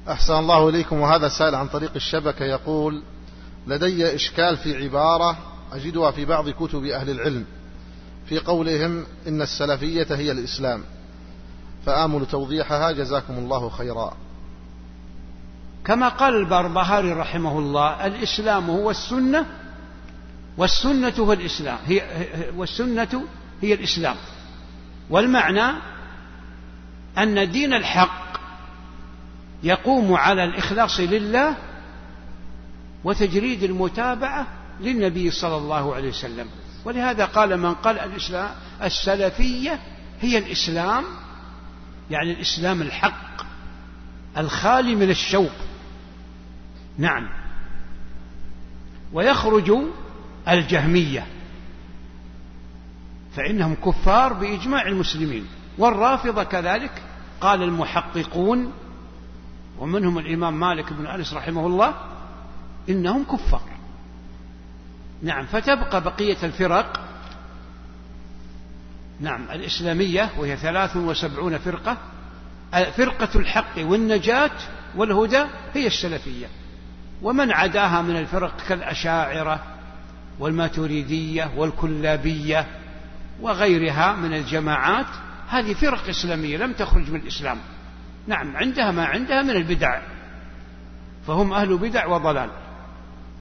أحسن الله إليكم. وهذا سائل عن طريق الشبكة يقول: لدي إشكال في عبارة أجدها في بعض كتب أهل العلم في قولهم إن السلفية هي الإسلام، فآمل توضيحها جزاكم الله خيرا. كما قال البربهاري رحمه الله: الإسلام هو السنة، والسنة هو الإسلام، والسنة هي الإسلام. والمعنى أن دين الحق يقوم على الإخلاص لله وتجريد المتابعة للنبي صلى الله عليه وسلم. ولهذا قال من قال الإسلام السلفية هي الإسلام، يعني الإسلام الحق الخالي من الشوب. نعم. ويخرج الجهمية فإنهم كفار بإجماع المسلمين، والرافضة كذلك. قال المحققون ومنهم الإمام مالك بن أنس رحمه الله إنهم كفار. نعم. فتبقى بقية الفرق نعم الإسلامية، وهي 73 فرقة. فرقة الحق والنجاة والهدى هي السلفية، ومن عداها من الفرق كالأشاعرة والماتريدية والكلابية وغيرها من الجماعات، هذه فرق إسلامية لم تخرج من الإسلام. نعم. عندها ما عندها من البدع، فهم أهل بدع وضلال.